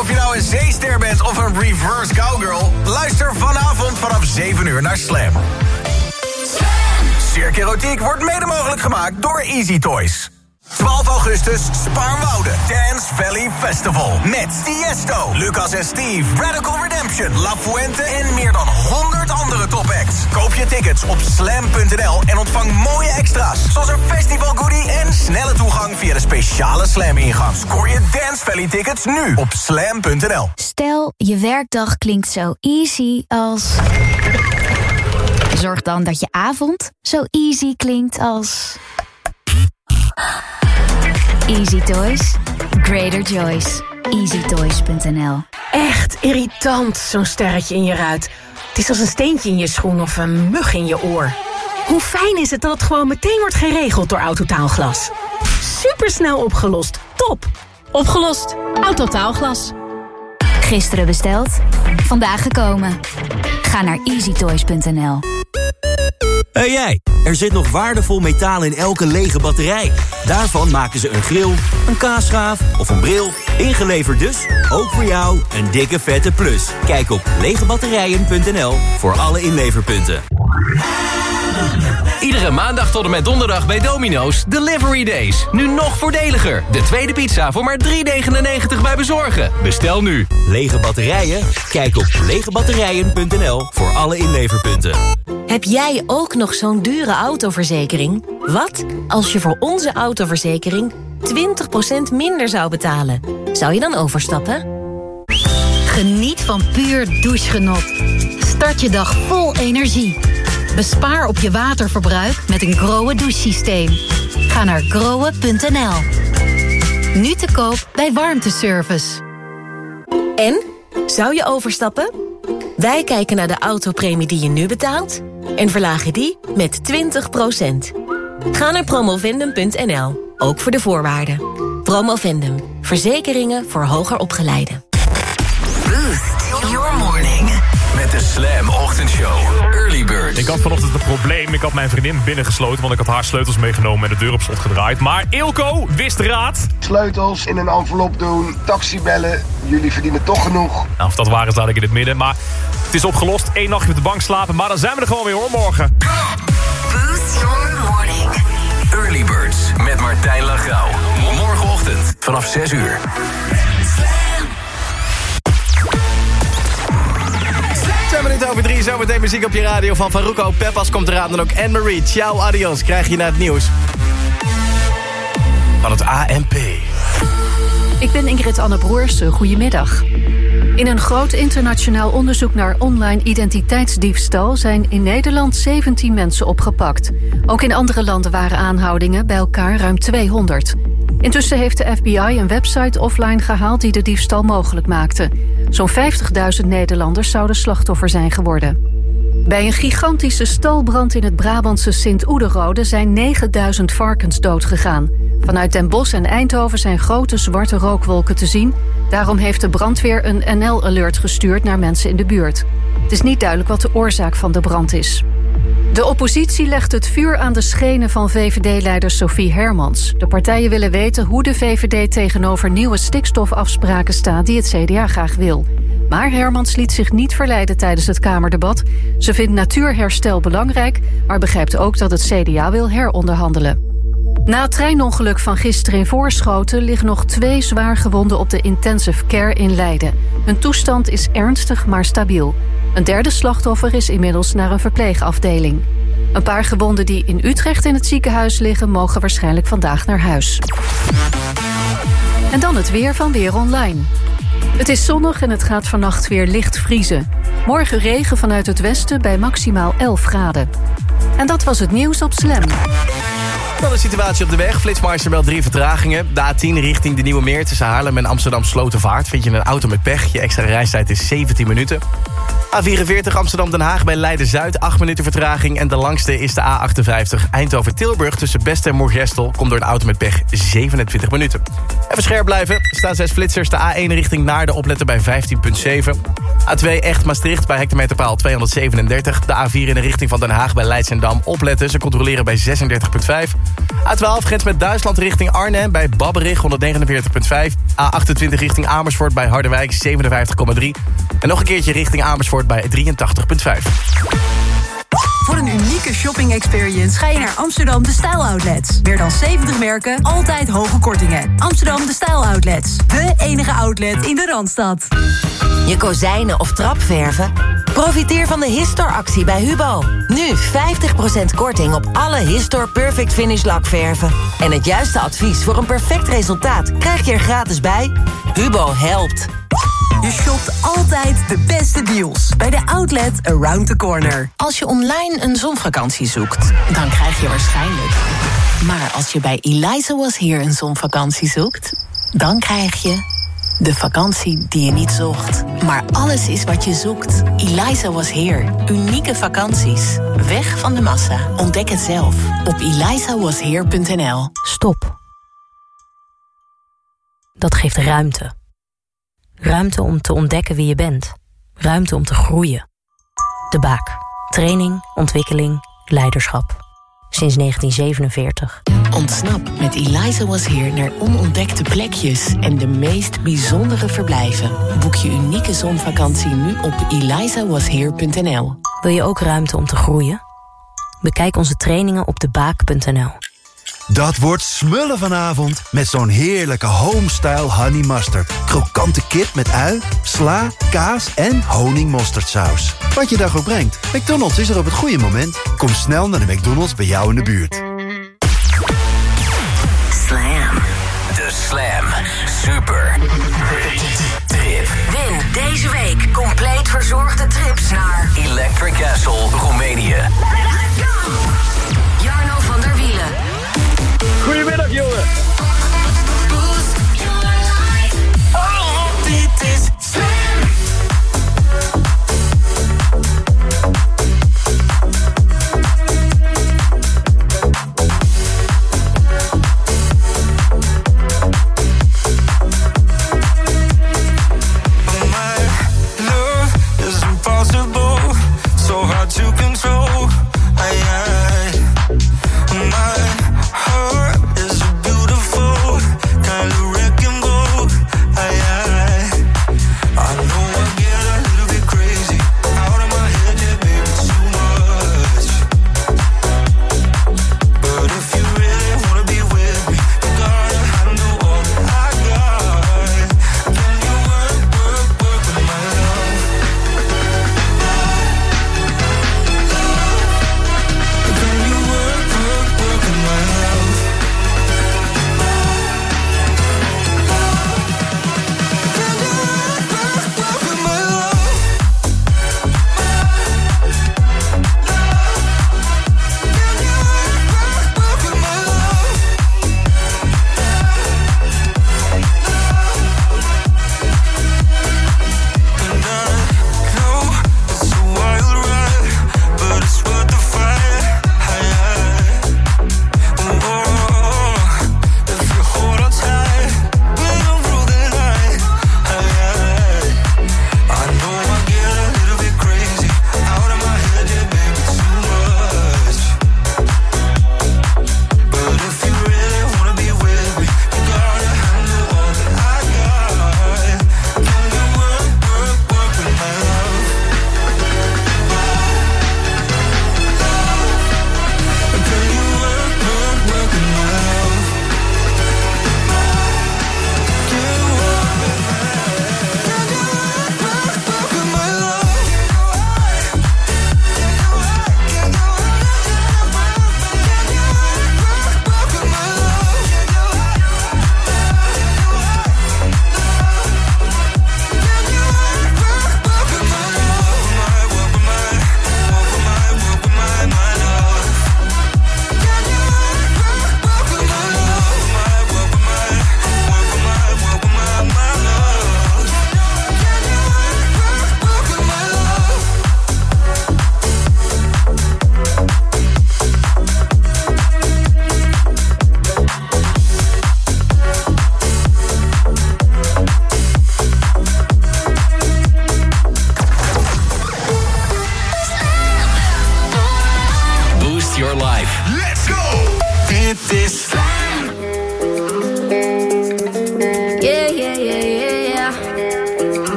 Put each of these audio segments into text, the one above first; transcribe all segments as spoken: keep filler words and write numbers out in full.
Of je nou een zeester bent of een reverse cowgirl, luister vanavond vanaf zeven uur naar Slam. Cirque Erotiek wordt mede mogelijk gemaakt door Easy Toys. twaalf augustus, Spaarnwoude, Dance Valley Festival. Met Tiesto, Lucas en Steve, Radical Redemption, La Fuente en meer dan honderd andere topacts. Koop je tickets op slam punt n l en ontvang mooie extra's. Zoals een festival goodie en snelle toegang via de speciale Slam-ingang. Scoor je Dance Valley tickets nu op slam punt n l. Stel, je werkdag klinkt zo easy als... Zorg dan dat je avond zo easy klinkt als... Easy Toys. Greater Joys. easy toys punt n l. Echt irritant, zo'n sterretje in je ruit. Het is als een steentje in je schoen of een mug in je oor. Hoe fijn is het dat het gewoon meteen wordt geregeld door Autotaalglas? Supersnel opgelost. Top! Opgelost. Autotaalglas. Gisteren besteld. Vandaag gekomen. Ga naar easy toys punt n l. Hé hey jij, er zit nog waardevol metaal in elke lege batterij. Daarvan maken ze een grill, een kaasschaaf of een bril. Ingeleverd dus, ook voor jou, een dikke vette plus. Kijk op legebatterijen punt n l voor alle inleverpunten. Iedere maandag tot en met donderdag bij Domino's Delivery Days. Nu nog voordeliger. De tweede pizza voor maar drie negenennegentig bij bezorgen. Bestel nu. Lege batterijen? Kijk op legebatterijen punt n l voor alle inleverpunten. Heb jij ook nog zo'n dure autoverzekering? Wat als je voor onze autoverzekering twintig procent minder zou betalen? Zou je dan overstappen? Geniet van puur douchegenot. Start je dag vol energie. Bespaar op je waterverbruik met een Grohe douchesysteem. Ga naar grohe punt n l. Nu te koop bij Warmteservice. En? Zou je overstappen? Wij kijken naar de autopremie die je nu betaalt en verlagen die met twintig procent. Ga naar promovendum punt n l, ook voor de voorwaarden. Promovendum, verzekeringen voor hoger opgeleiden. Boost your morning. Met de Slam Ochtendshow. Early Birds. Ik had vanochtend een probleem. Ik had mijn vriendin binnengesloten, want ik had haar sleutels meegenomen en de deur op slot gedraaid. Maar Eelco wist raad. Sleutels in een envelop doen, taxi bellen. Jullie verdienen toch genoeg. Nou, of dat waar is, laat ik in het midden. Maar het is opgelost. Eén nachtje op de bank slapen. Maar dan zijn we er gewoon weer hoor, morgen. Boost your morning. Early Birds met Martijn Lagrouw. Morgenochtend vanaf zes uur. Twee minuten over drie, zometeen muziek op je radio van Farruko. Peppas komt eraan, dan ook Anne-Marie. Ciao, adios, krijg je naar het nieuws. Van het A N P. Ik ben Ingrid Anne Broersen, goedemiddag. In een groot internationaal onderzoek naar online identiteitsdiefstal zijn in Nederland zeventien mensen opgepakt. Ook in andere landen waren aanhoudingen, bij elkaar ruim tweehonderd. Intussen heeft de F B I een website offline gehaald die de diefstal mogelijk maakte. Zo'n vijftigduizend Nederlanders zouden slachtoffer zijn geworden. Bij een gigantische stalbrand in het Brabantse Sint-Oederode zijn negenduizend varkens doodgegaan. Vanuit Den Bosch en Eindhoven zijn grote zwarte rookwolken te zien. Daarom heeft de brandweer een N L-alert gestuurd naar mensen in de buurt. Het is niet duidelijk wat de oorzaak van de brand is. De oppositie legt het vuur aan de schenen van V V D-leider Sophie Hermans. De partijen willen weten hoe de V V D tegenover nieuwe stikstofafspraken staat die het C D A graag wil. Maar Hermans liet zich niet verleiden tijdens het Kamerdebat. Ze vindt natuurherstel belangrijk, maar begrijpt ook dat het C D A wil heronderhandelen. Na het treinongeluk van gisteren in Voorschoten liggen nog twee zwaargewonden op de intensive care in Leiden. Hun toestand is ernstig, maar stabiel. Een derde slachtoffer is inmiddels naar een verpleegafdeling. Een paar gewonden die in Utrecht in het ziekenhuis liggen mogen waarschijnlijk vandaag naar huis. En dan het weer van Weer Online. Het is zonnig en het gaat vannacht weer licht vriezen. Morgen regen vanuit het westen bij maximaal elf graden. En dat was het nieuws op Slam. Dan de situatie op de weg. Flitsmeister meldt drie vertragingen. De A tien richting de Nieuwe Meer tussen Haarlem en Amsterdam Slotervaart. Vind je een auto met pech. Je extra reistijd is zeventien minuten. A vierenveertig Amsterdam-Den Haag bij Leiden-Zuid, acht minuten vertraging. En de langste is de A achtenvijftig Eindhoven-Tilburg tussen Best en Moergestel. Komt door een auto met pech zevenentwintig minuten. Even scherp blijven. Er staan zes flitsers. De A één richting Naarden opletten bij vijftien komma zeven. A twee Echt-Maastricht bij hectometerpaal tweehonderdzevenendertig. De A vier in de richting van Den Haag bij Leidsendam opletten. Ze controleren bij zesendertig komma vijf. A twaalf grens met Duitsland richting Arnhem bij Babberich honderdnegenenveertig komma vijf. A achtentwintig richting Amersfoort bij Harderwijk zevenenvijftig komma drie. En nog een keertje richting Amersfoort bij drieëntachtig komma vijf. Voor een unieke shopping experience ga je naar Amsterdam De Stijl Outlets. Meer dan zeventig merken, altijd hoge kortingen. Amsterdam De Stijl Outlets. De enige outlet in de Randstad. Je kozijnen of trapverven? Profiteer van de Histor-actie bij Hubo. Nu vijftig procent korting op alle Histor Perfect Finish lakverven. En het juiste advies voor een perfect resultaat krijg je er gratis bij. Hubo helpt. Je shopt altijd de beste deals bij de outlet Around the Corner. Als je online een zonvakantie zoekt, dan krijg je waarschijnlijk. Maar als je bij Eliza Was Here een zonvakantie zoekt, dan krijg je de vakantie die je niet zocht. Maar alles is wat je zoekt. Eliza Was Here. Unieke vakanties. Weg van de massa. Ontdek het zelf op eliza was here punt n l. Stop. Dat geeft ruimte. Ruimte om te ontdekken wie je bent. Ruimte om te groeien. De Baak. Training, ontwikkeling, leiderschap. Sinds negentien zevenenveertig. Ontsnap met Eliza Was Here naar onontdekte plekjes en de meest bijzondere verblijven. Boek je unieke zonvakantie nu op eliza was here punt n l. Wil je ook ruimte om te groeien? Bekijk onze trainingen op de baak punt n l. Dat wordt smullen vanavond met zo'n heerlijke homestyle honey mustard. Krokante kip met ui, sla, kaas en honingmosterdsaus. Wat je dag ook brengt, McDonald's is er op het goede moment. Kom snel naar de McDonald's bij jou in de buurt. Slam. De Slam Super Trip. Win deze week compleet verzorgde trips naar Electric Castle, Roemenië. Jarno van der Wielen. Goedemiddag, jongen. Oh, dit is Slam.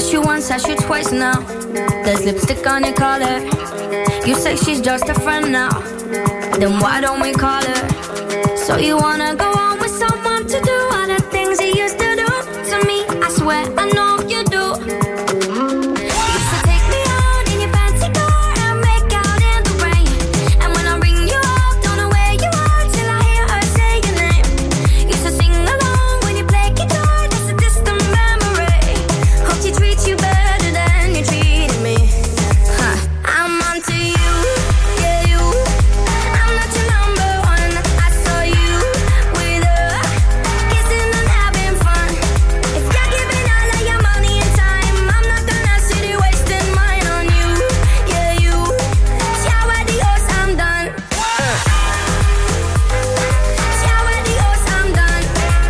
Asked you once, asked you twice now. There's lipstick on your collar. You say she's just a friend now. Then why don't we call her? So you wanna go on with someone to do all the things he used to do to me? I swear I know you do. You used to take me out in your fancy car and make out in the rain. And when I ring you up, don't know where you are till I hear her say your name. Used to sing along when you play guitar, that's a distant memory. Hope she treats you better than you treated me. Huh. I'm onto you, yeah you. I'm not your number one. I saw you with her, kissing and having fun. If you're giving all of your money and time, I'm not gonna sit here wasting mine on you, yeah you. Ciao adios, I'm done. Ciao adios, I'm done.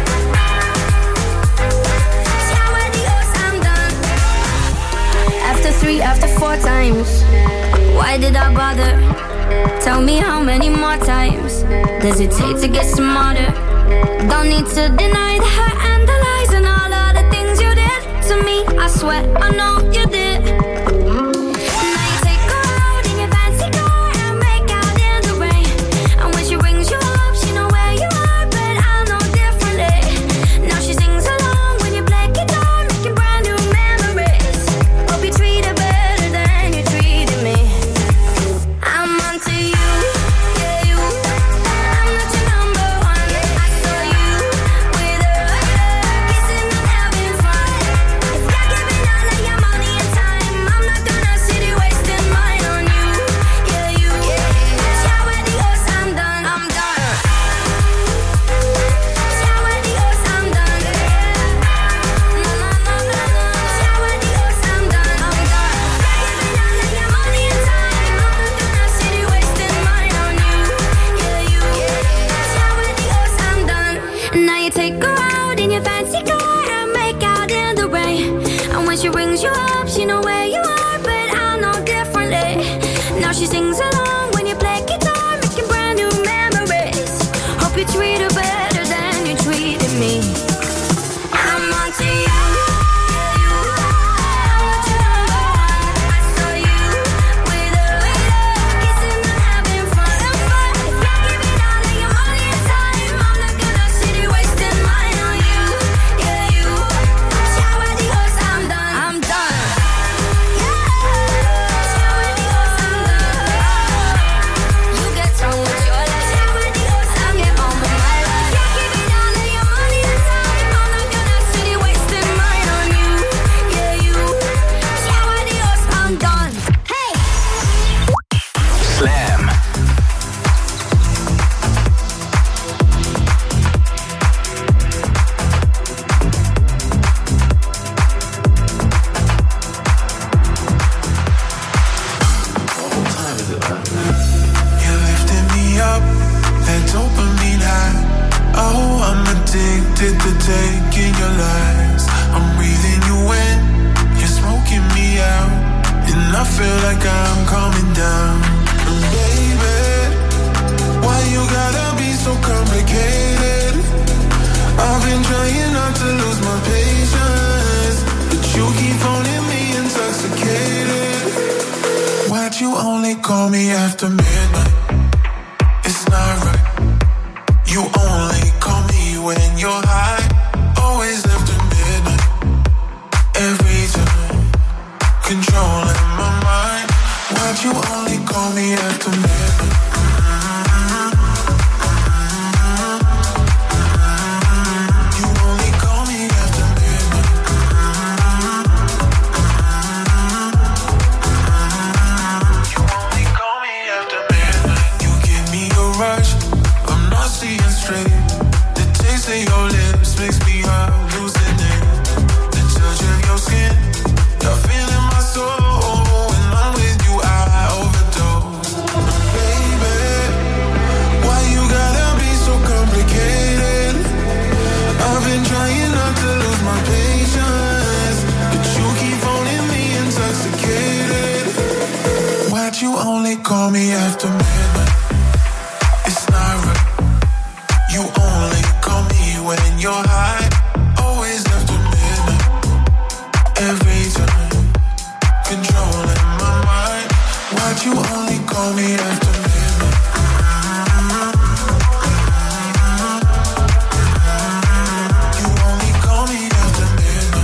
Ciao adios, I'm done. After three, after four times, why did I bother? Tell me how many more times does it take to get smarter? Don't need to deny the hurt and the lies and all of the things you did to me. I swear I know you did. Now you take her out in your fancy car and make out in the rain. And when she rings you up, she know where you are, but I know differently. Now she sings along when you play guitar, making brand new memories. Hope you treat her better than you treated me. I'm onto you, yeah you. I'm not your number one. I saw you with her, kissing and having fun. If you're giving all of your money and time, I'm not gonna sit here wasting mine on you, yeah you. Ciao adios, I'm done, I'm done. Ciao adios, I'm done. No, no, no, no, no. Ciao adios, I'm done, I'm done. If you're giving all of your money and time, I'm not gonna sit here wasting mine on you, yeah you. Ciao adios, I'm done. Now you take her out in your fancy car and make out in the rain. And when she rings you up, she know where you are, but I know differently. Now she sings along when you play guitar, making brand new memories. Hope you treat her better than you treated me. I'm onto you, yeah you. I'm not your number one. I saw you with her, kissing and having fun. If you're giving all of your money and time, I'm not gonna sit here wasting mine on you, yeah you. Ciao adios, I'm done, I'm done. Yeah. Ciao adios, I'm done. You get on with your life. Ciao adios, I get on with my life. You're giving all of your money and time, I'm not gonna sit here wasting mine on you, yeah you. Ciao adios, I'm done. Hey. Slam. You lifted me up, that dopamine high. Oh, I'm addicted to taking your lies. I'm breathing you in, you're smoking me out, and I feel like I'm coming down. And baby, why you gotta be so complicated? I've been trying not to lose my patience, but you keep phoning me intoxicated. Why'd you only call me after midnight? It's not right. You only call me when you're high. Always after midnight. Every time. Controlling my mind. Why'd you only call me after midnight? You only call me after midnight. You only call me after midnight. You give me a rush, I'm not seeing straight. The taste of your lips makes me hallucinate. The touch of your skin, you're feeling my soul. When I'm with you, I overdose. Baby, why you gotta be so complicated? I've been trying not to lose my patience, but you keep phoning me intoxicated. Why'd you only call me after midnight? It's not right. You only call me when you're high. Always after midnight. Every time. call me after midnight. You only call me after midnight.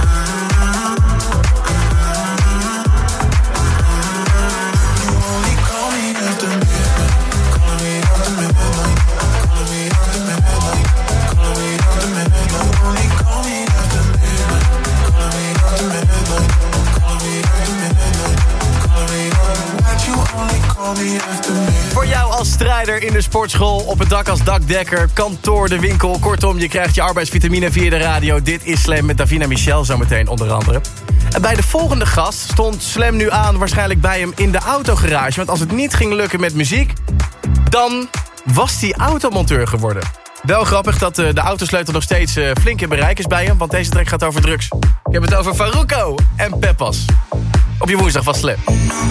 You only call me after midnight. Call me after midnight. Call me after midnight. Call me after midnight. You only call me after midnight. Call me after midnight. Call me after midnight. Call me after. Why'd you only call me after midnight? Voor jou als strijder in de sportschool, op het dak als dakdekker, kantoor, de winkel. Kortom, je krijgt je arbeidsvitamine via de radio. Dit is Slam met Davina Michel zometeen onder andere. En bij de volgende gast stond Slam nu aan waarschijnlijk bij hem in de autogarage. Want als het niet ging lukken met muziek, dan was hij automonteur geworden. Wel grappig dat uh, de autosleutel nog steeds uh, flink in bereik is bij hem. Want deze track gaat over drugs. Ik heb het over Farruko en Peppas. Op je woensdag van Slam.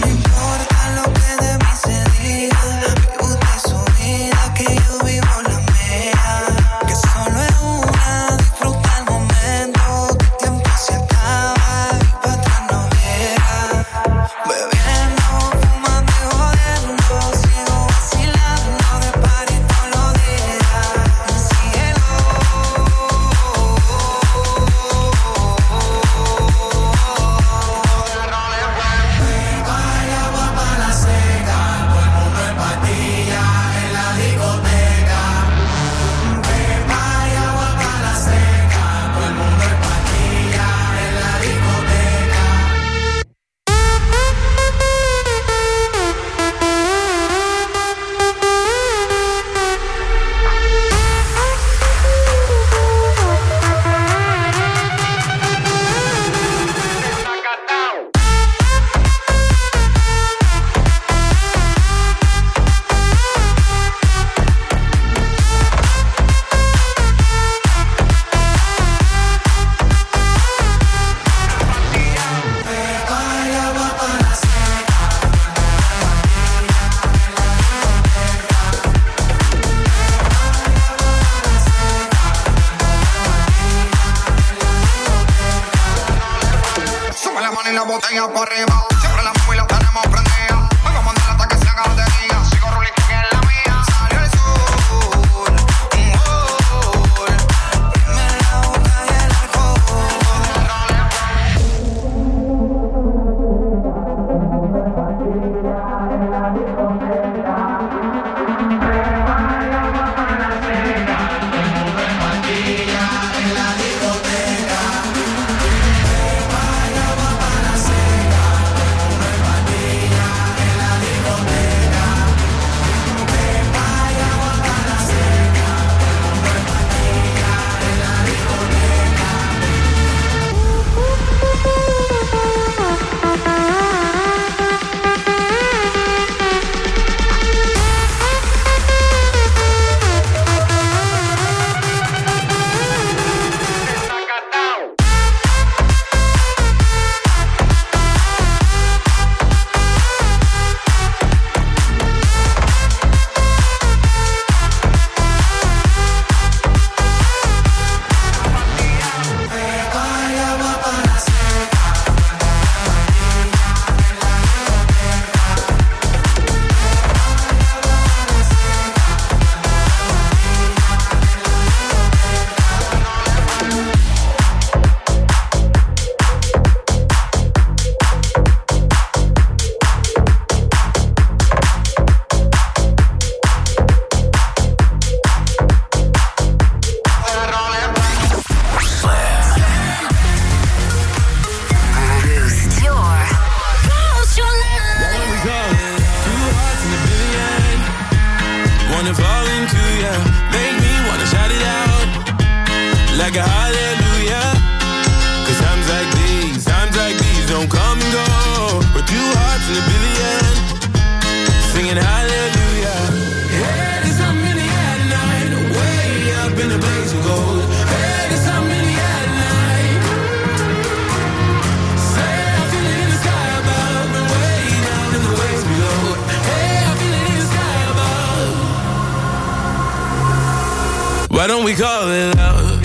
Why don't we call it love?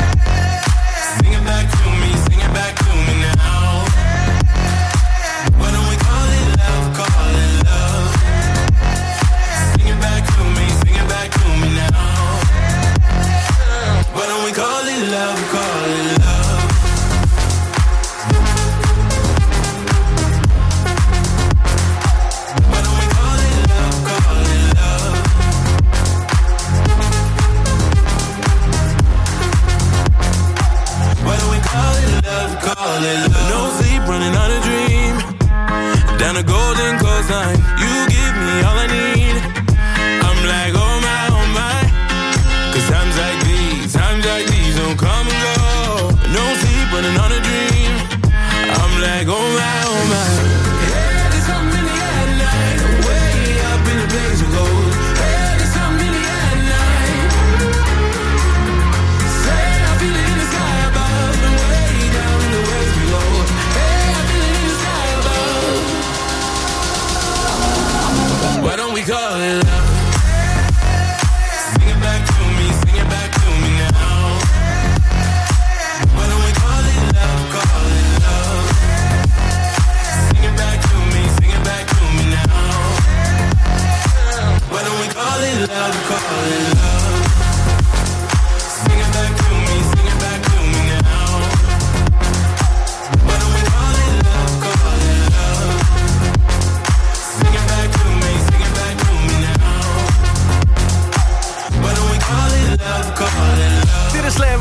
Sing it back to me, sing it back to me now. Why don't we call it love, call it love?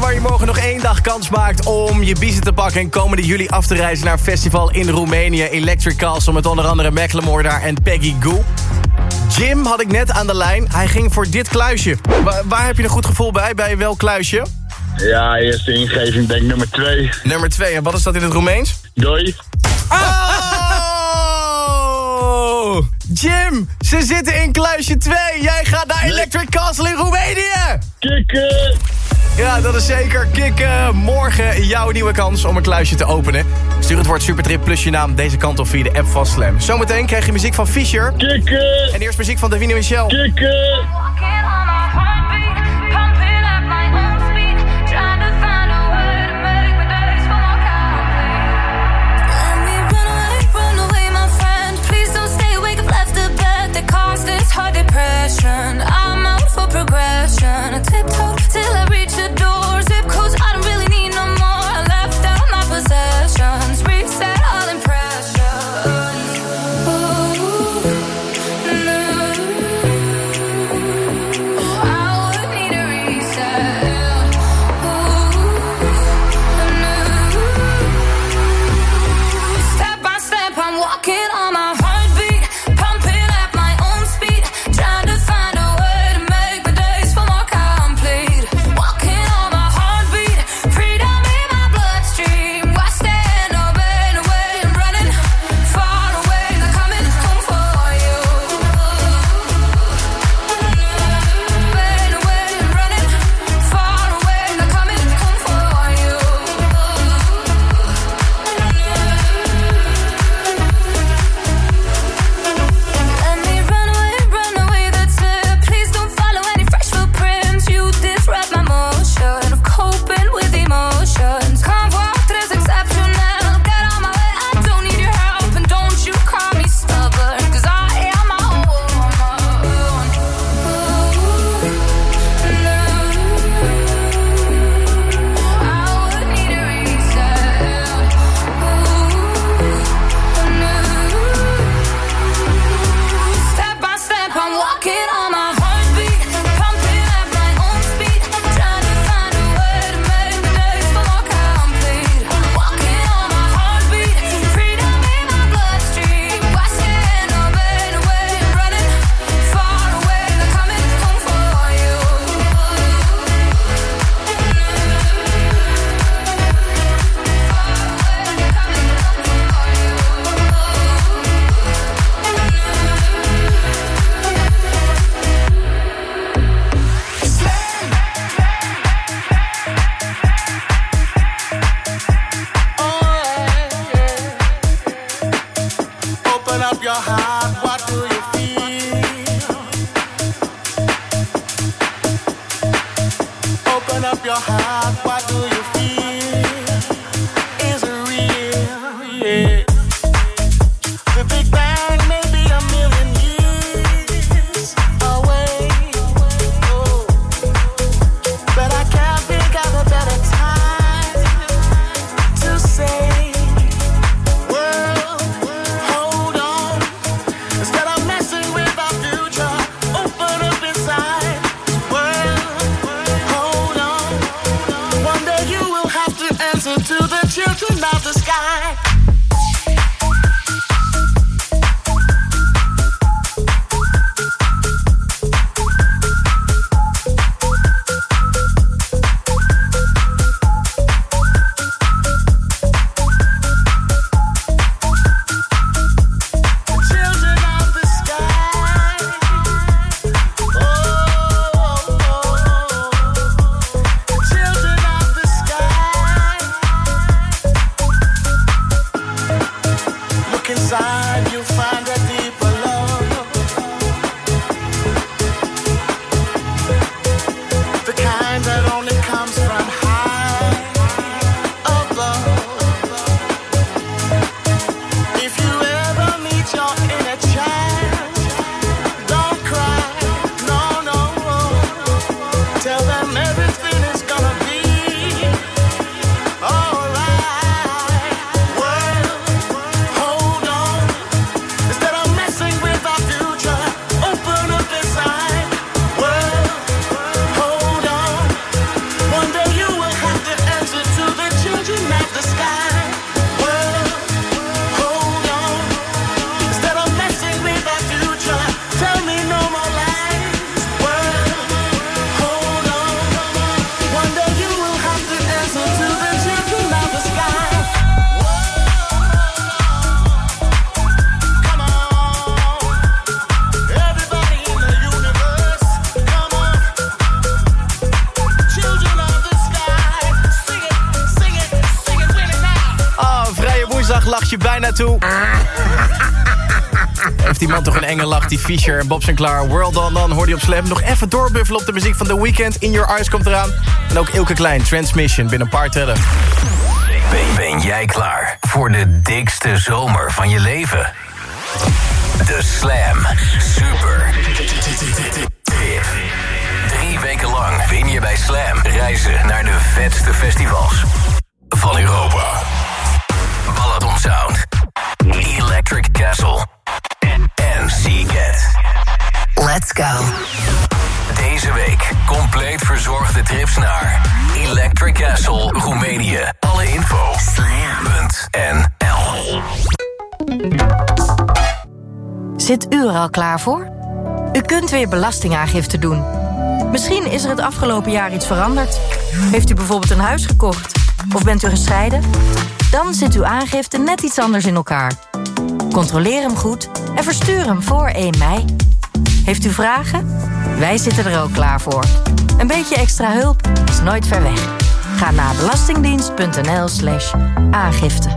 waar je morgen nog één dag kans maakt om je biezen te pakken en komende juli af te reizen naar een festival in Roemenië. Electric Castle met onder andere Macklemore daar en Peggy Gou. Jim had ik net aan de lijn. Hij ging voor dit kluisje. Wa- waar heb je een goed gevoel bij? Bij welk kluisje? Ja, eerste ingeving denk nummer twee. Nummer twee. En wat is dat in het Roemeens? Doei. Oh! Jim, ze zitten in kluisje twee. Jij gaat naar Electric Castle in Roemenië. Kikken. Ja, dat is zeker. Kikken. Morgen jouw nieuwe kans om een kluisje te openen. Stuur het woord Supertrip plus je naam deze kant op via de app van Slam. Zometeen krijg je muziek van Fisher. Kikken. En eerst muziek van Davina Michel. Kikken. Hard depression, I'm out for progression. I tiptoe till I reach the door. Zip codes, I don't really need no more. I left out my possessions, reset all impressions. Ooh, no. I would need a reset. Ooh, no. Step by step, I'm walking on my heartbeat, pumping at my own speed. Trying to find a way to make my days feel more complete. Walking on my heartbeat, freedom in my bloodstream. Why stand up and away and running far away? They're coming home for you. Wait away and running far away. They're coming home for you. Let me run away, run away, that's it. Please don't follow any fresh footprints. You disrupt my motion of coping with emotions. Convoy is exceptional. Get on my way, I don't need your help. And don't you call me stubborn, cause I am my own. Ooh, no. I would need a reset. Ooh, no. Step by step, I'm walking on my heartbeat, pumping at my own speed. Trying to find a way to make the days feel more complete. Walking on my heartbeat, freedom in my bloodstream. Why stand up and away and running far away? They're coming home for you. Open up your heart, what do you feel? Open up your heart, what do you feel? Is it real? Yeah. The Big Bang may be a million years away. Oh. But I can't think of a better time to say, world, hold on. Instead of messing with our future, open up inside. World, hold on. lacht je bijna toe. Heeft die man toch een enge lach, die Fisher en Bob Sinclair. World On On hoorde je op Slam. Nog even doorbuffelen op de muziek van The Weeknd. In Your Eyes komt eraan. En ook Ilke Klein, Transmission, binnen een paar tellen. Ben, ben jij klaar voor de dikste zomer van je leven? De Slam Super Tip. Drie weken lang win je bij Slam reizen naar de vetste festivals van Europa. Balaton Sound, Electric Castle en Seagate. Let's go. Deze week compleet verzorgde trips naar Electric Castle, Roemenië. Alle info slam punt n l. Zit u er al klaar voor? U kunt weer belastingaangifte doen. Misschien is er het afgelopen jaar iets veranderd. Heeft u bijvoorbeeld een huis gekocht? Of bent u gescheiden? Dan zit uw aangifte net iets anders in elkaar. Controleer hem goed en verstuur hem voor één mei. Heeft u vragen? Wij zitten er ook klaar voor. Een beetje extra hulp is nooit ver weg. Ga naar belastingdienst.nl slash aangifte.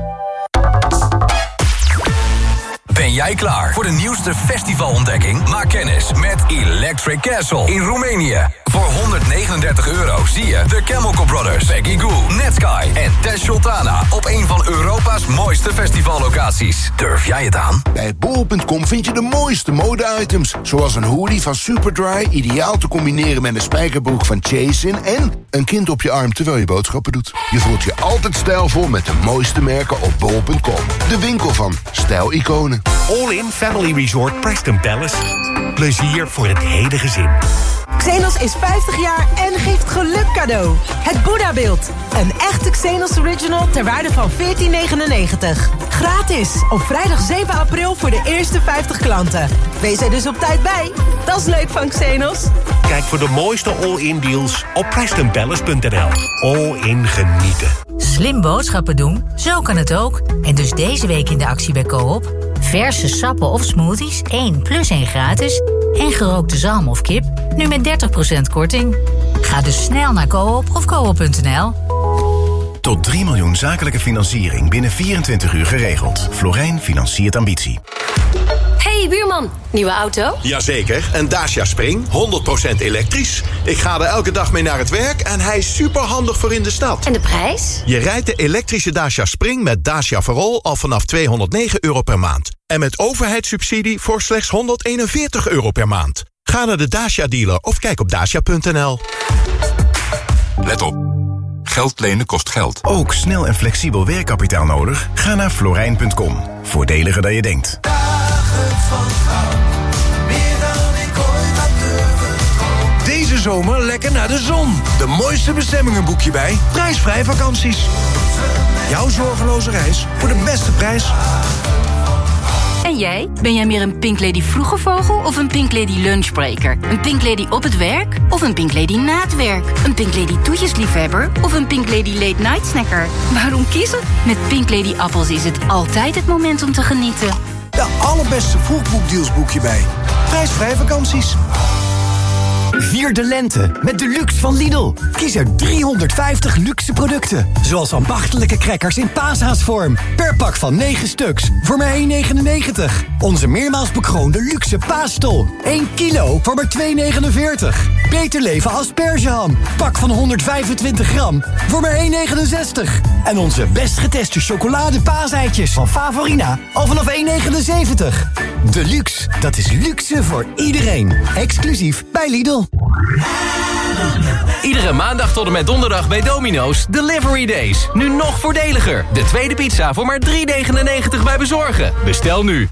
Ben jij klaar voor de nieuwste festivalоntdekking? Maak kennis met Electric Castle in Roemenië. Voor honderdnegenendertig euro zie je de Chemical Brothers, Peggy Gou, Netsky en Tess Sultana op een van Europa's mooiste festivallocaties. Durf jij het aan? Bij bol punt com vind je de mooiste mode-items. Zoals een hoodie van Superdry, ideaal te combineren met een spijkerbroek van Chasin en een kind op je arm terwijl je boodschappen doet. Je voelt je altijd stijlvol met de mooiste merken op bol punt com. De winkel van stijliconen. All-in Family Resort Preston Palace. Plezier voor het hele gezin. Xenos is vijftig jaar en geeft geluk cadeau. Het Boeddha-beeld. Een echte Xenos Original ter waarde van veertien negenennegentig. Gratis op vrijdag zeven april voor de eerste vijftig klanten. Wees er dus op tijd bij. Dat is leuk van Xenos. Kijk voor de mooiste all-in deals op preston palace punt n l. All-in genieten. Slim boodschappen doen, zo kan het ook. En dus deze week in de actie bij Coop. Verse sappen of smoothies, één plus één gratis. En gerookte zalm of kip, nu met dertig procent korting. Ga dus snel naar Coop of koop punt n l. Tot drie miljoen zakelijke financiering binnen vierentwintig uur geregeld. Florijn financiert ambitie. Hey buurman, nieuwe auto? Jazeker, een Dacia Spring, honderd procent elektrisch. Ik ga er elke dag mee naar het werk en hij is superhandig voor in de stad. En de prijs? Je rijdt de elektrische Dacia Spring met Dacia for All al vanaf tweehonderdnegen euro per maand. En met overheidssubsidie voor slechts honderdeenenveertig euro per maand. Ga naar de Dacia dealer of kijk op dacia punt n l. Let op. Geld lenen kost geld. Ook snel en flexibel werkkapitaal nodig? Ga naar florijn punt com. Voordeliger dan je denkt. Deze zomer lekker naar de zon. De mooiste bestemmingen boek je bij Prijsvrij Vakanties. Jouw zorgeloze reis voor de beste prijs. En jij? Ben jij meer een Pink Lady vroege vogel of een Pink Lady lunchbreaker? Een Pink Lady op het werk of een Pink Lady na het werk? Een Pink Lady toetjesliefhebber of een Pink Lady late night snacker? Waarom kiezen? Met Pink Lady appels is het altijd het moment om te genieten. De allerbeste vroegboekdeals boek je bij Prijsvrij Vakanties. Vier de lente met de luxe van Lidl. Kies uit driehonderdvijftig luxe producten. Zoals ambachtelijke crackers in paashaasvorm. Per pak van negen stuks voor maar één negenennegentig. Onze meermaals bekroonde luxe paasstol. één kilo voor maar twee negenenveertig. Beter leven aspergeham. Pak van honderdvijfentwintig gram voor maar één negenenzestig. En onze best geteste chocolade paaseitjes van Favorina al vanaf één negenenzeventig. De luxe, dat is luxe voor iedereen. Exclusief bij Lidl. Iedere maandag tot en met donderdag bij Domino's Delivery Days. Nu nog voordeliger. De tweede pizza voor maar drie negenennegentig bij bezorgen. Bestel nu.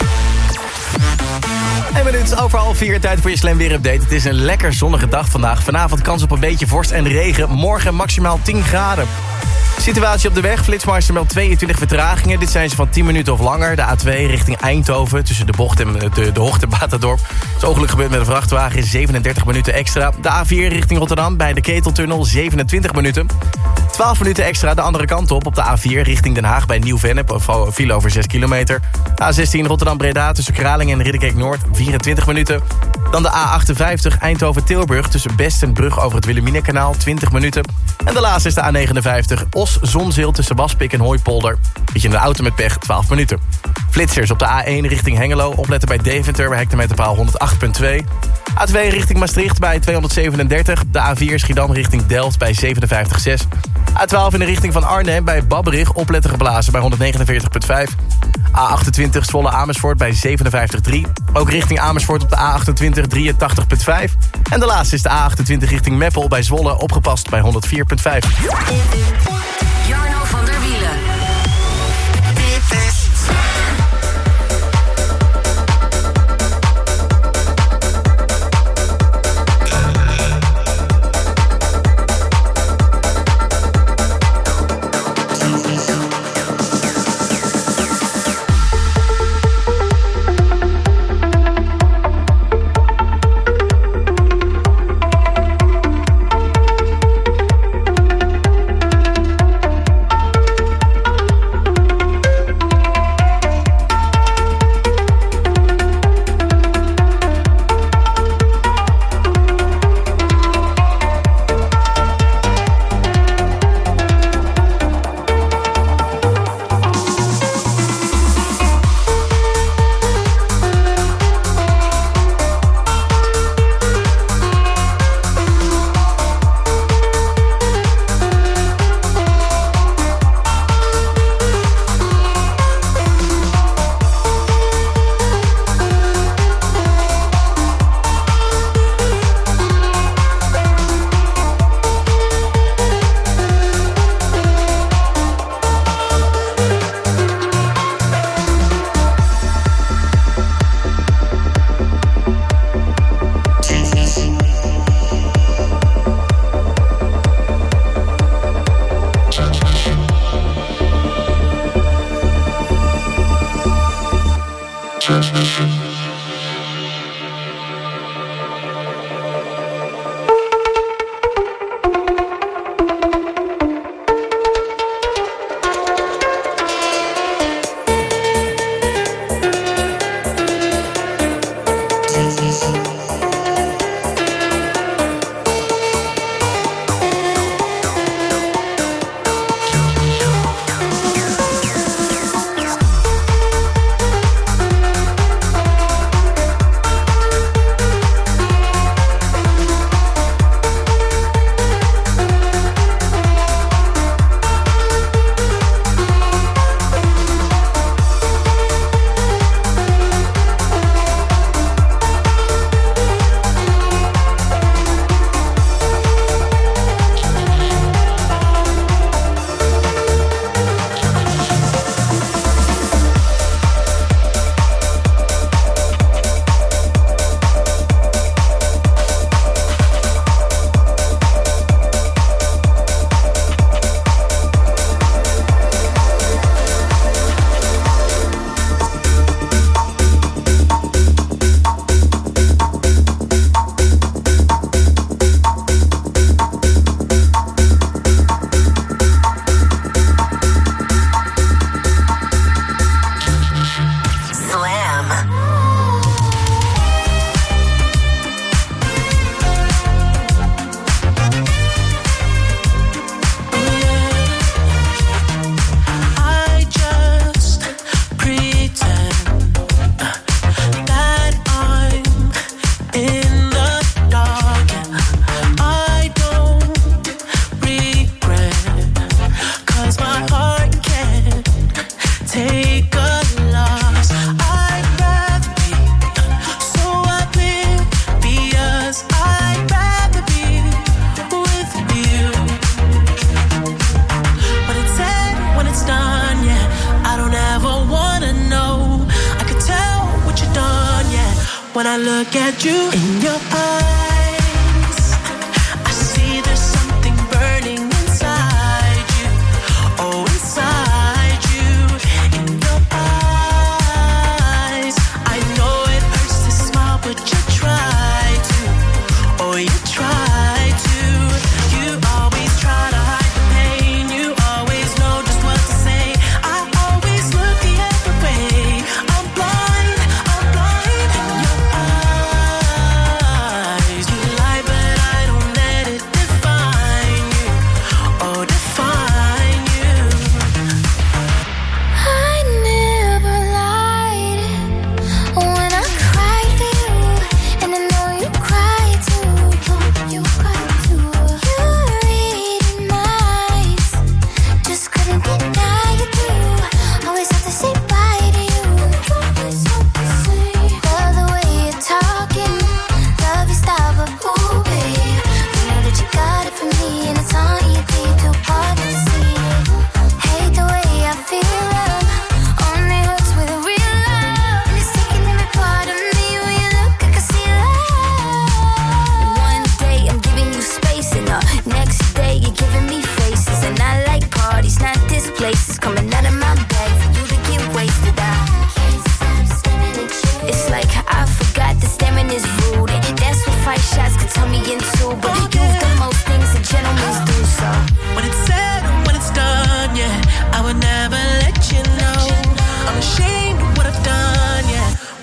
En dit is over half vier, tijd voor je Slam weer update. Het is een lekker zonnige dag vandaag. Vanavond kans op een beetje vorst en regen. Morgen maximaal tien graden. Situatie op de weg. Flitsmeister meldt tweeëntwintig vertragingen. Dit zijn ze van tien minuten of langer. De A twee richting Eindhoven tussen de bocht en de, de Hocht en Baterdorp. Het is ongeluk gebeurd met een vrachtwagen. zevenendertig minuten extra. De A vier richting Rotterdam bij de Keteltunnel. zevenentwintig minuten. twaalf minuten extra de andere kant op op de A vier richting Den Haag bij Nieuw-Vennep. File over zes kilometer. A zestien Rotterdam-Breda tussen Kralingen en Ridderkerk-Noord, vierentwintig minuten. Dan de A achtenvijftig Eindhoven-Tilburg tussen Best en Brug over het Wilhelminakanaal, twintig minuten. En de laatste is de A negenenvijftig Os-Zonzeel tussen Waspik en Hooipolder. Weet je in de auto met pech, twaalf minuten. Flitsers op de A één richting Hengelo. Opletten bij Deventer bij hectometerpaal honderd acht komma twee. A twee richting Maastricht bij tweehonderdzevenendertig. De A vier Schiedam richting Delft bij zevenenvijftig komma zes. A twaalf in de richting van Arnhem bij Babberich. Opletten geblazen bij honderdnegenenveertig komma vijf. A achtentwintig Zwolle Amersfoort bij zevenenvijftig komma drie. Ook richting Amersfoort op de A achtentwintig drieëntachtig komma vijf. En de laatste is de A achtentwintig richting Meppel bij Zwolle opgepast bij honderdvier komma vijf. Jarno van der Wielen. Dit is When I look at you in your eyes, I see there's something burning inside you. Oh, inside you, in your eyes. I know it hurts to smile, but you try to. Oh, you try to. You always try to hide the pain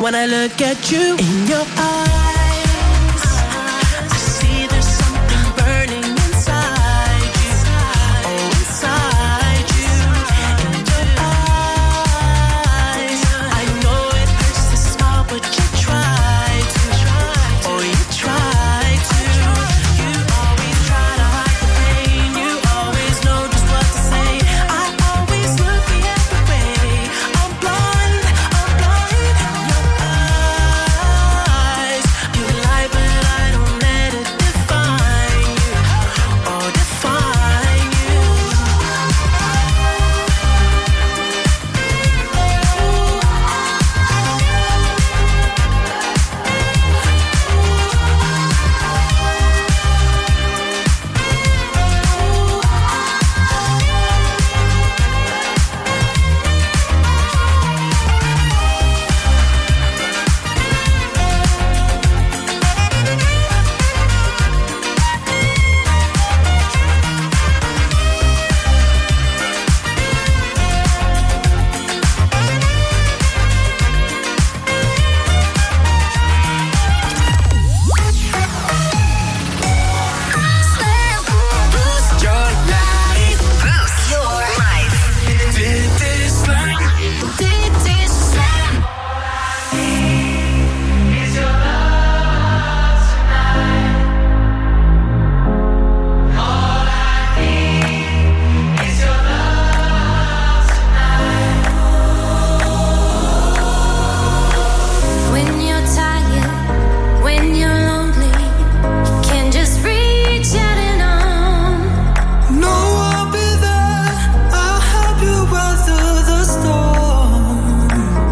When I look at you in your eyes, I see there's something burning inside you. Oh, inside you. In your eyes, I know it hurts to smile, but you try to. Oh, you try to. You always try to hide the pain. You always know just what to say. I always look the other way. I'm blind, I'm blind. Your eyes, you lie, but I don't let it define you. Oh, define you. Boost your life. Boost your life. Did this slam. Did this slam. Is your love tonight? All I need is your love tonight. When you're tired, when you're lonely, you can just reach out and on. No, I'll be there. I'll help you weather the storm.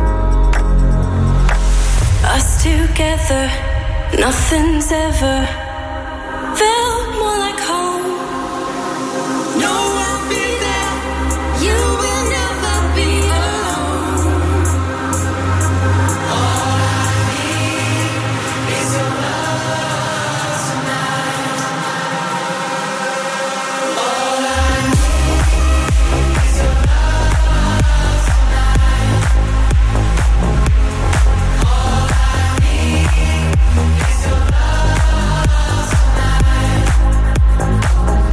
Us together, nothing's ever felt more like home. No, I'll be there. You will never be alone. All I need is your love tonight. All I need is your love tonight. All I need is your love tonight.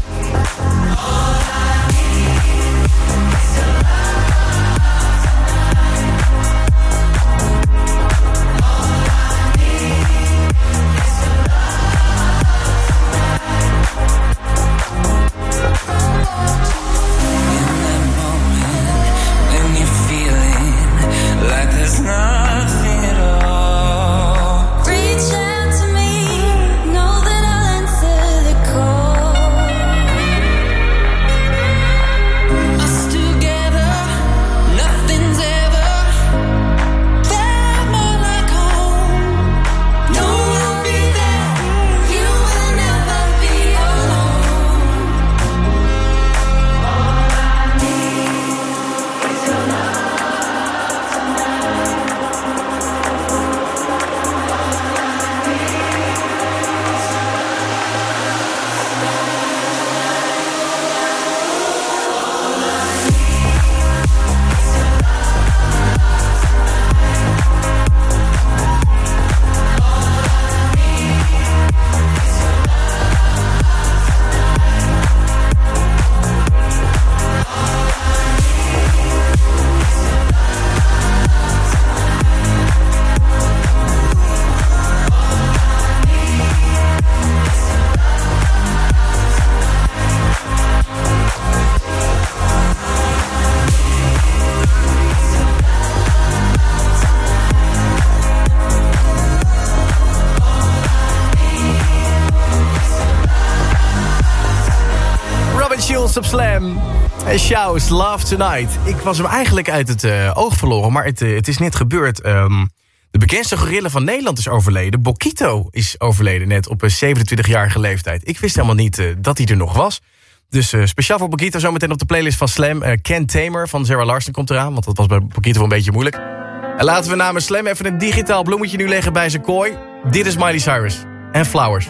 Shields op Slam. En Shows, Love Tonight. Ik was hem eigenlijk uit het uh, oog verloren, maar het, uh, het is net gebeurd. Um, de bekendste gorilla van Nederland is overleden. Boquito is overleden net op een zevenentwintigjarige leeftijd. Ik wist helemaal niet uh, dat hij er nog was. Dus uh, speciaal voor Boquito zometeen op de playlist van Slam. Uh, Ken Tamer van Zara Larsson komt eraan, want dat was bij Boquito wel een beetje moeilijk. En laten we namens Slam even een digitaal bloemetje nu leggen bij zijn kooi. Dit is Miley Cyrus en Flowers.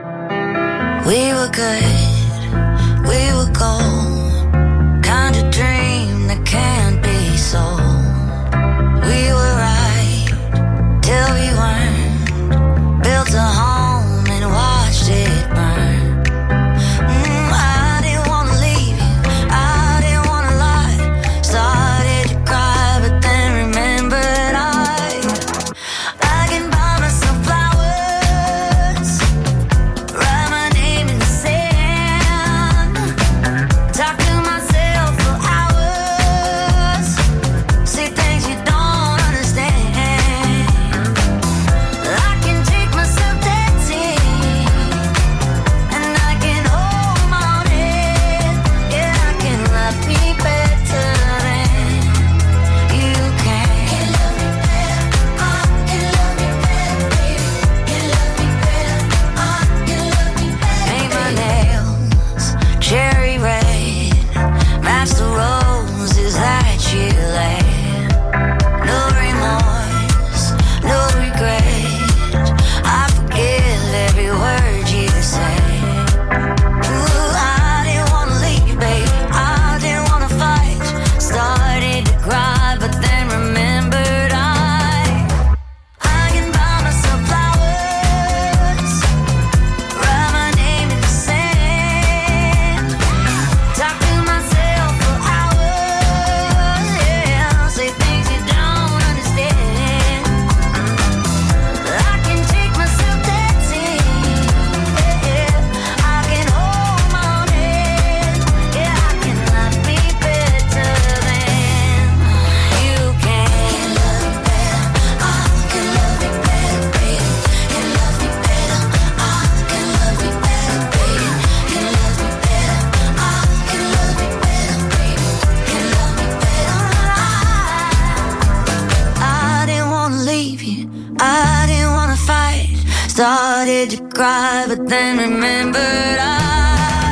We were good, we were gold, kind of dream that can't be sold. We were right did you cry? But then remembered I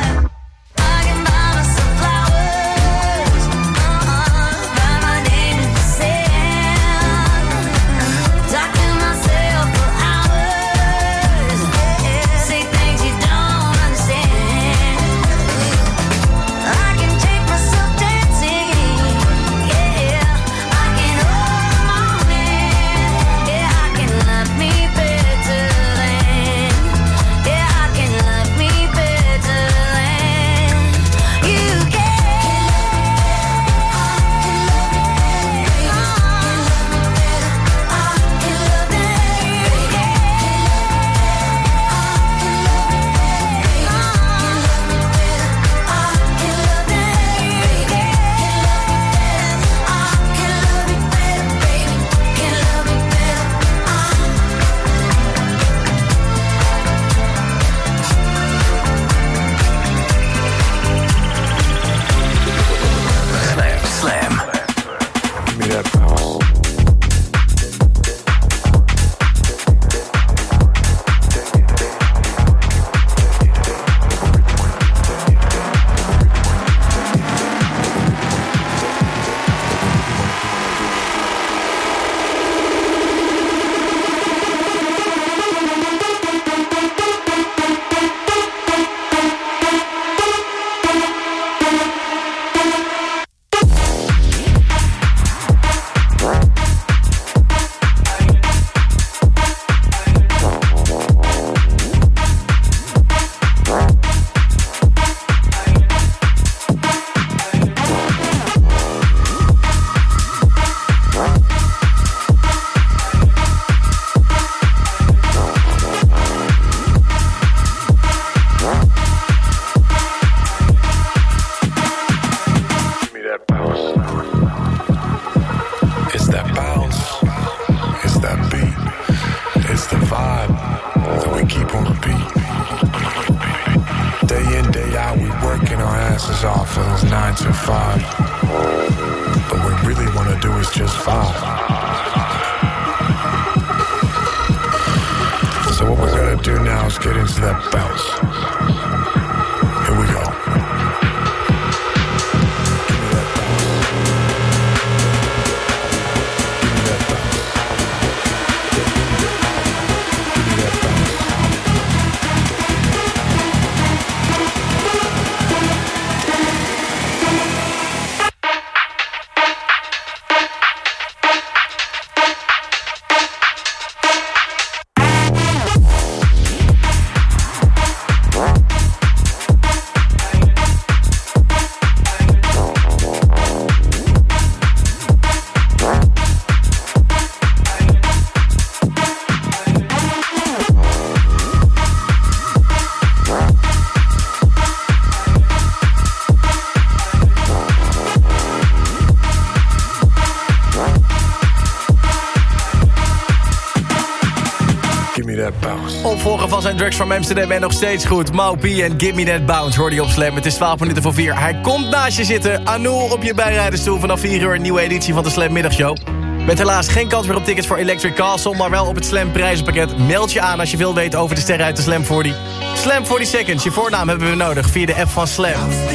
Opvolger van zijn Drugs from Amsterdam en nog steeds goed. Mau P en Give Me That Bounce hoorde je op Slam. Het is twaalf minuten voor vier. Hij komt naast je zitten. Anouk op je bijrijdersstoel vanaf vier uur. Een nieuwe editie van de Slam Middagshow. Met helaas geen kans meer op tickets voor Electric Castle, maar wel op het Slam prijzenpakket. Meld je aan als je wil weten over de sterren uit de Slam forty. Slam forty seconds, je voornaam hebben we nodig via de app van Slam.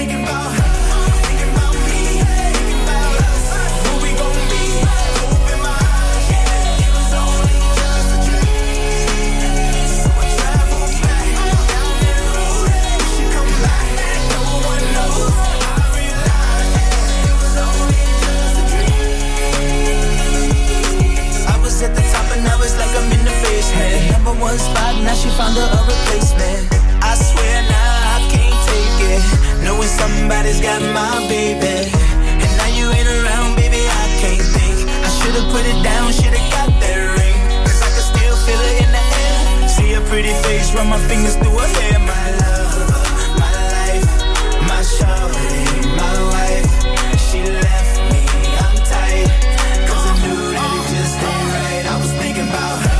One spot, now she found her a replacement. I swear now I can't take it, knowing somebody's got my baby. And now you ain't around, baby, I can't think. I should've put it down, should've got that ring, cause I can still feel it in the air. See a pretty face, run my fingers through her hair. My love, my life, my shawty, my wife. She left me, I'm tight, cause I knew that it just ain't right. I was thinking about her.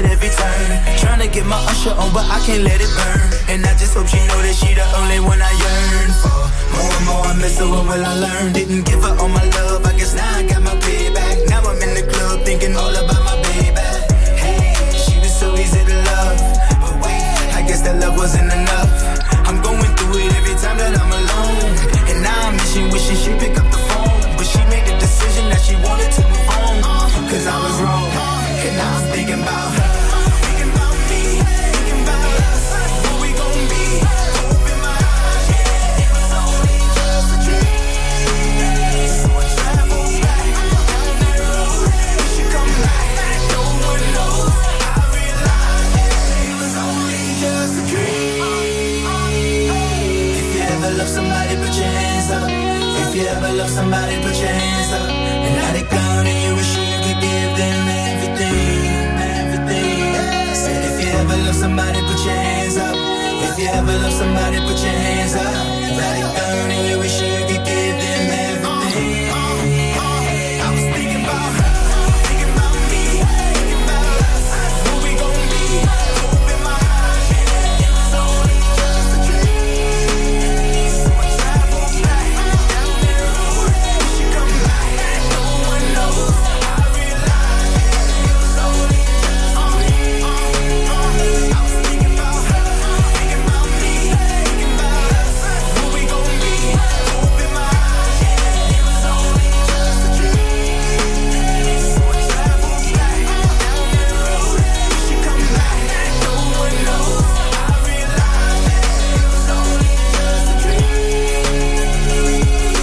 every turn. Trying to get my usher on, but I can't let it burn. And I just hope she know that she the only one I yearn for. More and more I miss her, what will I learn? Didn't give her all my love, I guess now I got my payback. Now I'm in the club thinking all about my baby. Hey, she was so easy to love, but wait, I guess that love wasn't enough. I'm going through it every time that I'm alone. And now I'm wishing, wishing she'd pick up the phone. But she made the decision that she wanted to move on. Cause I was wrong, and now I'm thinking about her. Thinking about me, thinking about us. Who we gon' be? Open my eyes, yeah. It was only just a dream. So I travel back down that road. We should come back, no one knows. I realize, yeah, it was only just a dream. If you ever love somebody, put your hands up. If you ever love somebody, put your hands up. And let it go, and you wish you could give them everything, everything. Said if you ever love somebody, put your hands up. If you ever love somebody, put your hands up. Let it go, and you wish you could give them everything. I was thinking about her, thinking about me, thinking about us. Who we gon' be? Open my eyes, yeah. It was only just a dream. So I travel back down that road. We should come back, no one knows. I realize, yeah, it was only just a dream. I was thinking about her, thinking about me, thinking about us. Who we gon' be? Open my eyes, yeah. It was only just a dream. So I travel back down that road. We should come back, no one knows. I realize, yeah, it was only just a dream.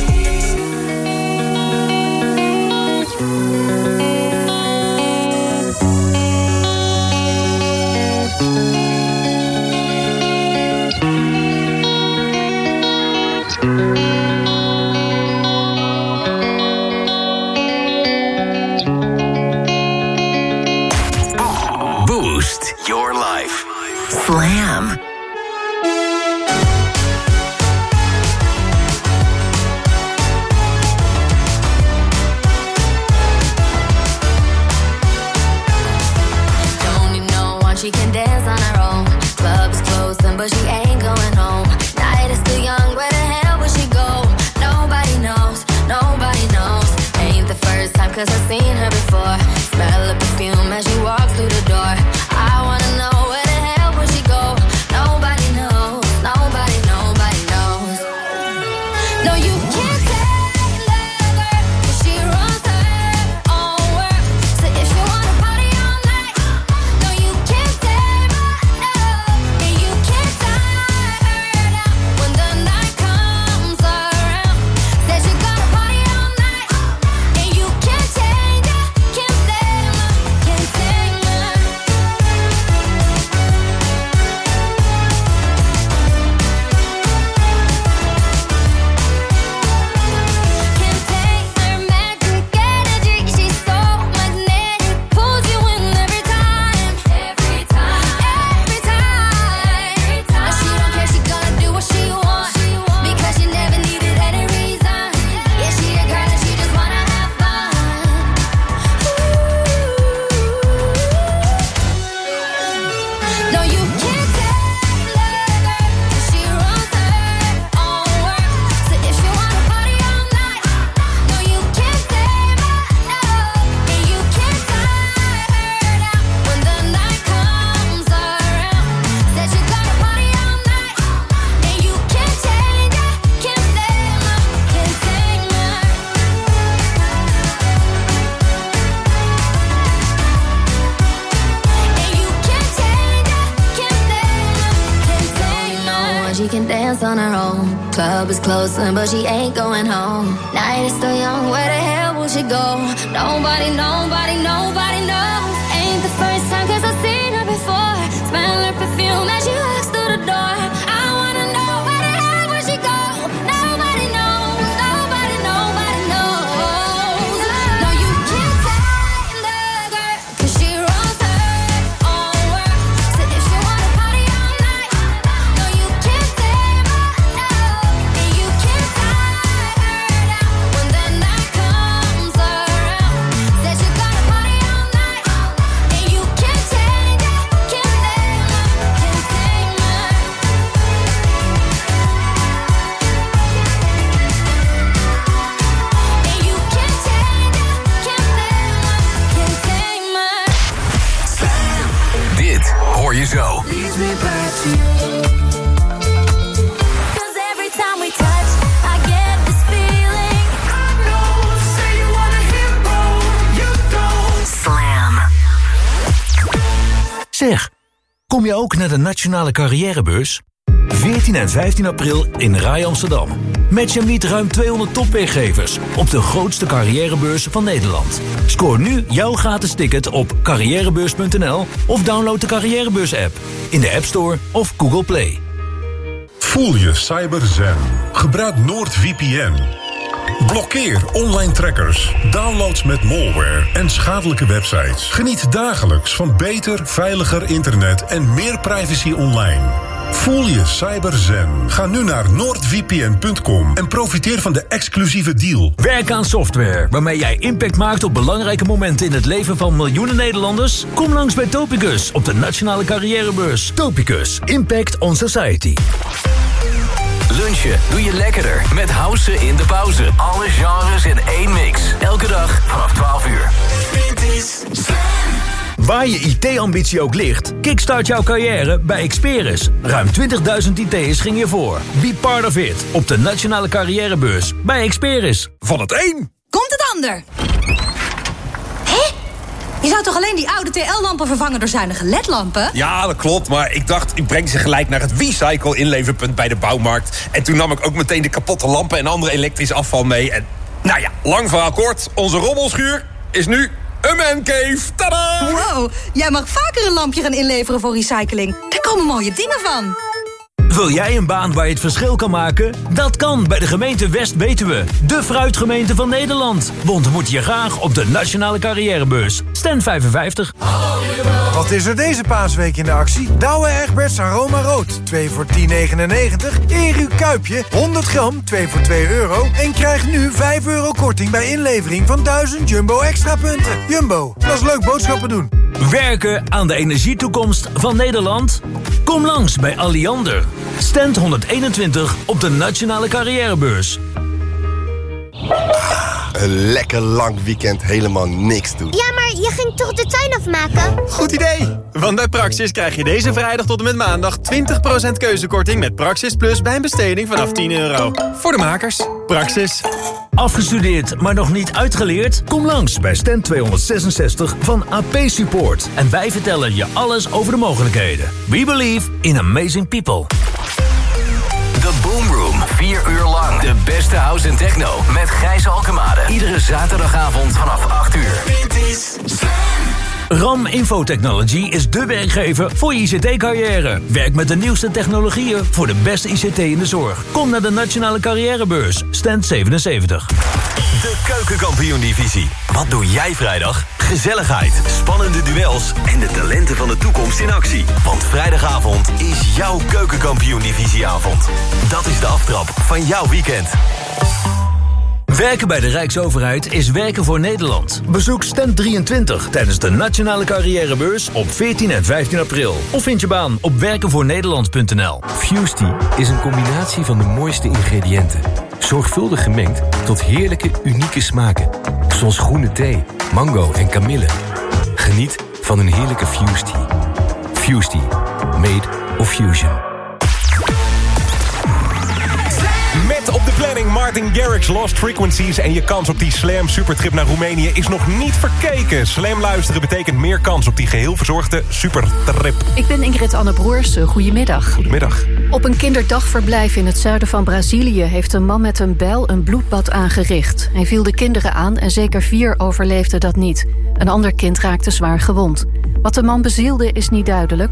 Boost your life. Slam. Don't need no one, she can dance on her own. Club is closing, but she ain't going home. Night is still young, where the hell will she go? Nobody knows, nobody knows. Ain't the first time, cause I've seen her before. Smell of perfume as she walks through the door. I wanna know where the hell will she go? Nobody knows, nobody, nobody knows. No, you can't take love her, 'cause she runs her own world. So if you wanna party all night, no, you can't take my love, and you can't tie her down when the night comes around. Said you gotta party all night, and you can't change it, can't blame her, can't take her. Can't take her magic energy, she's so magnetic, pulls you in every time, every time, every time. Now she don't care, she gonna do what she wants, because she never needed any reason. Yeah, she a girl and she just wanna have fun. No, you can't take love her, 'cause she runs her own world. So if you wanna party all night, no, you can't take my love, and you can't tie her down when the night comes around. Said you gotta party all night, and you can't change it, can't blame her, can't take her. And you can't change it, can't blame her, can't take her. No one, she can dance on her own. Club is closing, but she ain't going home. Night is still young, where the hell will she go? Nobody, nobody, nobody knows. Ain't the first time, 'cause I've seen her before. Smell her perfume as she walks through the door. I wanna know where the hell will she go? Nobody knows, nobody, nobody knows. No, you can't take love her, 'cause she runs her own world. So if you wanna party all night, no, you can't take my love, and you can't tie her down when the night comes around. Said you gotta party all night, weekend. Hoor je zo. Slam. Zeg, kom je ook naar de Nationale Carrièrebeurs? veertien en vijftien april in Rai Amsterdam. Match en meet ruim tweehonderd topweggevers op de grootste carrièrebeurs van Nederland. Scoor nu jouw gratis ticket op carrièrebeurs punt n l of download de Carrièrebeurs-app in de App Store of Google Play. Voel je cyberzen. Gebruik NordVPN. Blokkeer online trackers, downloads met malware en schadelijke websites. Geniet dagelijks van beter, veiliger internet en meer privacy online. Voel je cyberzen. Ga nu naar noordvpn punt com en profiteer van de exclusieve deal. Werk aan software waarmee jij impact maakt op belangrijke momenten in het leven van miljoenen Nederlanders? Kom langs bij Topicus op de Nationale Carrièrebeurs. Topicus. Impact on Society. Lunchen doe je lekkerder met Housen in de pauze. Alle genres in één mix. Elke dag vanaf twaalf uur. Waar je I T-ambitie ook ligt, kickstart jouw carrière bij Experis. Ruim twintigduizend I T'ers ging je voor. Be part of it op de Nationale Carrièrebeurs bij Experis. Van het een komt het ander. Hé? Je zou toch alleen die oude T L-lampen vervangen door zuinige L E D-lampen? Ja, dat klopt, maar ik dacht, ik breng ze gelijk naar het Recycle-inleverpunt bij de bouwmarkt. En toen nam ik ook meteen de kapotte lampen en andere elektrisch afval mee. En nou ja, lang verhaal kort, onze rommelschuur is nu een mancave. Tadaa! Wow, jij mag vaker een lampje gaan inleveren voor recycling. Daar komen mooie dingen van. Wil jij een baan waar je het verschil kan maken? Dat kan bij de gemeente West-Betuwe. De fruitgemeente van Nederland. We ontmoeten je graag op de Nationale Carrièrebeurs. Stand vijfenvijftig. Wat is er deze paasweek in de actie? Douwe Egberts Aroma Rood. twee voor tien negenennegentig. Eru Kuipje. honderd gram. twee voor twee euro. En krijg nu vijf euro korting bij inlevering van duizend Jumbo extra punten. Jumbo, dat is leuk boodschappen doen. Werken aan de energietoekomst van Nederland? Kom langs bij Alliander. Stand honderdeenentwintig op de Nationale Carrièrebeurs. Een lekker lang weekend, helemaal niks doen. Ja, maar je ging toch de tuin afmaken? Goed idee! Want bij Praxis krijg je deze vrijdag tot en met maandag twintig procent keuzekorting met Praxis Plus bij een besteding vanaf tien euro. Voor de makers, Praxis. Afgestudeerd, maar nog niet uitgeleerd? Kom langs bij stand tweehonderdzesenzestig van A P Support. En wij vertellen je alles over de mogelijkheden. We believe in amazing people. The Boom Room. Vier uur lang. De beste house en techno. Met Gijs Alkemade. Iedere zaterdagavond vanaf acht uur. RAM Infotechnology is de werkgever voor je I C T-carrière. Werk met de nieuwste technologieën voor de beste I C T in de zorg. Kom naar de Nationale Carrièrebeurs. Stand zevenenzeventig. De Keukenkampioen-divisie. Wat doe jij vrijdag? Gezelligheid, spannende duels en de talenten van de toekomst in actie. Want vrijdagavond is jouw Keukenkampioen-divisieavond. Dat is de aftrap van jouw weekend. Werken bij de Rijksoverheid is werken voor Nederland. Bezoek stand drieëntwintig tijdens de Nationale Carrièrebeurs op veertien en vijftien april. Of vind je baan op werken voor nederland punt n l. Fusty is een combinatie van de mooiste ingrediënten. Zorgvuldig gemengd tot heerlijke, unieke smaken. Zoals groene thee, mango en kamille. Geniet van een heerlijke Fusty. Fusty. Made of fusion. Met op de planning Martin Garrix Lost Frequencies. En je kans op die Slam supertrip naar Roemenië is nog niet verkeken. Slam luisteren betekent meer kans op die geheel verzorgde supertrip. Ik ben Ingrid Anne Broers. Goedemiddag. Goedemiddag. Op een kinderdagverblijf in het zuiden van Brazilië heeft een man met een bijl een bloedbad aangericht. Hij viel de kinderen aan en zeker vier overleefden dat niet. Een ander kind raakte zwaar gewond. Wat de man bezielde is niet duidelijk.